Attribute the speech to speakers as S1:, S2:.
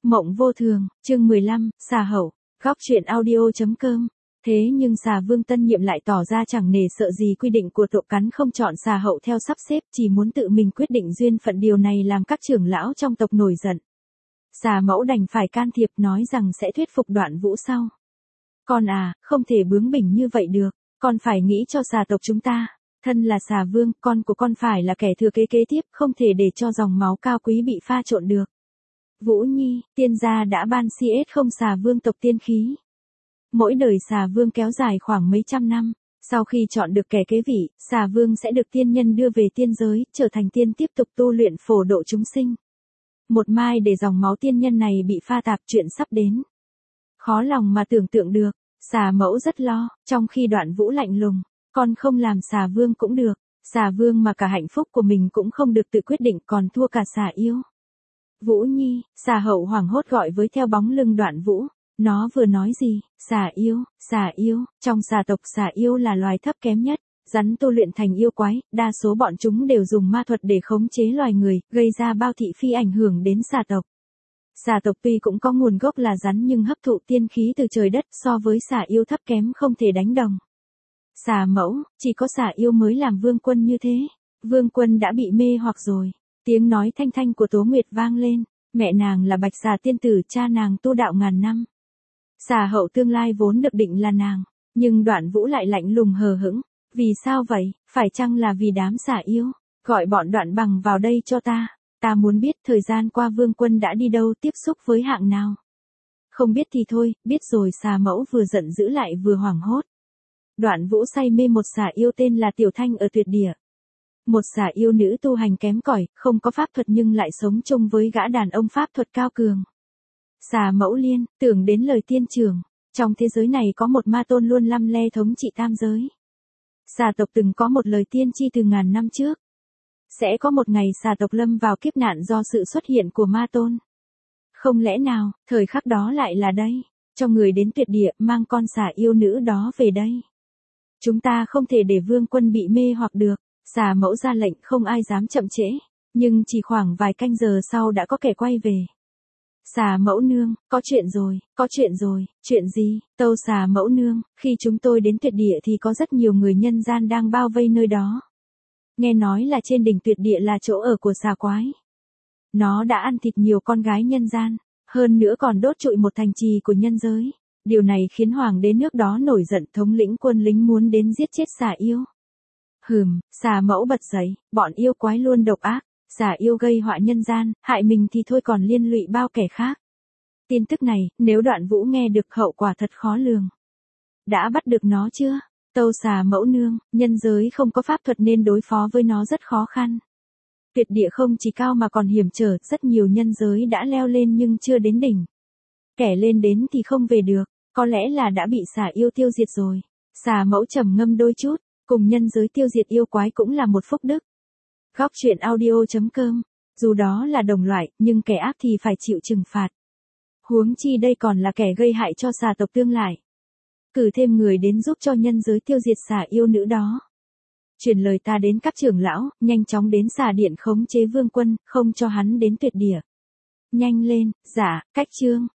S1: Mộng vô thường, chương 15, xà hậu, góc truyện audio.com. Thế nhưng xà vương tân nhiệm lại tỏ ra chẳng nể sợ gì quy định của tộc cắn không chọn xà hậu theo sắp xếp, chỉ muốn tự mình quyết định duyên phận, điều này làm các trưởng lão trong tộc nổi giận. Xà mẫu đành phải can thiệp nói rằng sẽ thuyết phục Đoạn Vũ sau. Con à, không thể bướng bỉnh như vậy được, con phải nghĩ cho xà tộc chúng ta. Thân là xà vương, con của con phải là kẻ thừa kế kế tiếp, không thể để cho dòng máu cao quý bị pha trộn được. Vũ Nhi, tiên gia đã ban CS không xà vương tộc tiên khí. Mỗi đời xà vương kéo dài khoảng mấy trăm năm, sau khi chọn được kẻ kế vị, xà vương sẽ được tiên nhân đưa về tiên giới, trở thành tiên tiếp tục tu luyện phổ độ chúng sinh. Một mai để dòng máu tiên nhân này bị pha tạp, chuyện sắp đến. Khó lòng mà tưởng tượng được, xà mẫu rất lo, trong khi Đoạn Vũ lạnh lùng, con không làm xà vương cũng được, xà vương mà cả hạnh phúc của mình cũng không được tự quyết định còn thua cả xà yêu. Vũ Nhi, xà hậu hoảng hốt gọi với theo bóng lưng Đoạn Vũ. Nó vừa nói gì? Xà yêu, trong xà tộc xà yêu là loài thấp kém nhất, rắn tu luyện thành yêu quái, đa số bọn chúng đều dùng ma thuật để khống chế loài người, gây ra bao thị phi ảnh hưởng đến xà tộc. Xà tộc tuy cũng có nguồn gốc là rắn nhưng hấp thụ tiên khí từ trời đất, so với xà yêu thấp kém không thể đánh đồng. Xà mẫu, chỉ có xà yêu mới làm vương quân như thế. Vương quân đã bị mê hoặc rồi. Tiếng nói thanh thanh của Tố Nguyệt vang lên, mẹ nàng là Bạch Xà tiên tử, cha nàng tu đạo ngàn năm. Xà hậu tương lai vốn được định là nàng, nhưng Đoạn Vũ lại lạnh lùng hờ hững. Vì sao vậy, phải chăng là vì đám xà yêu? Gọi bọn Đoạn Bằng vào đây cho ta. Ta muốn biết thời gian qua vương quân đã đi đâu, tiếp xúc với hạng nào. Không biết thì thôi, biết rồi. Xà mẫu vừa giận dữ lại vừa hoảng hốt. Đoạn Vũ say mê một xà yêu tên là Tiểu Thanh ở Tuyệt Địa. Một xà yêu nữ tu hành kém cỏi, không có pháp thuật nhưng lại sống chung với gã đàn ông pháp thuật cao cường. Xà mẫu liên, tưởng đến lời tiên trưởng, trong thế giới này có một ma tôn luôn lăm le thống trị tam giới. Xà tộc từng có một lời tiên tri từ ngàn năm trước. Sẽ có một ngày xà tộc lâm vào kiếp nạn do sự xuất hiện của ma tôn. Không lẽ nào, thời khắc đó lại là đây, cho người đến Tuyệt Địa mang con xà yêu nữ đó về đây. Chúng ta không thể để vương quân bị mê hoặc được. Xà mẫu ra lệnh, không ai dám chậm trễ, nhưng chỉ khoảng vài canh giờ sau đã có kẻ quay về. Xà mẫu nương, có chuyện rồi, chuyện gì? Tâu xà mẫu nương, khi chúng tôi đến Tuyệt Địa thì có rất nhiều người nhân gian đang bao vây nơi đó. Nghe nói là trên đỉnh Tuyệt Địa là chỗ ở của xà quái. Nó đã ăn thịt nhiều con gái nhân gian, hơn nữa còn đốt trụi một thành trì của nhân giới. Điều này khiến hoàng đế nước đó nổi giận, thống lĩnh quân lính muốn đến giết chết xà yêu. Xà mẫu bật dậy, bọn yêu quái luôn độc ác, xà yêu gây họa nhân gian, hại mình thì thôi còn liên lụy bao kẻ khác. Tin tức này, nếu Đoạn Vũ nghe được hậu quả thật khó lường. Đã bắt được nó chưa? Tâu xà mẫu nương, nhân giới không có pháp thuật nên đối phó với nó rất khó khăn. Tuyệt Địa không chỉ cao mà còn hiểm trở, rất nhiều nhân giới đã leo lên nhưng chưa đến đỉnh. Kẻ lên đến thì không về được, có lẽ là đã bị xà yêu tiêu diệt rồi. Xà mẫu trầm ngâm đôi chút. Cùng nhân giới tiêu diệt yêu quái cũng là một phúc đức. Góc truyện audio.com. Dù đó là đồng loại, nhưng kẻ ác thì phải chịu trừng phạt. Huống chi đây còn là kẻ gây hại cho xà tộc tương lai. Cử thêm người đến giúp cho nhân giới tiêu diệt xà yêu nữ đó. Truyền lời ta đến các trưởng lão, nhanh chóng đến xà điện khống chế vương quân, không cho hắn đến Tuyệt Địa. Nhanh lên, dạ, cách chương.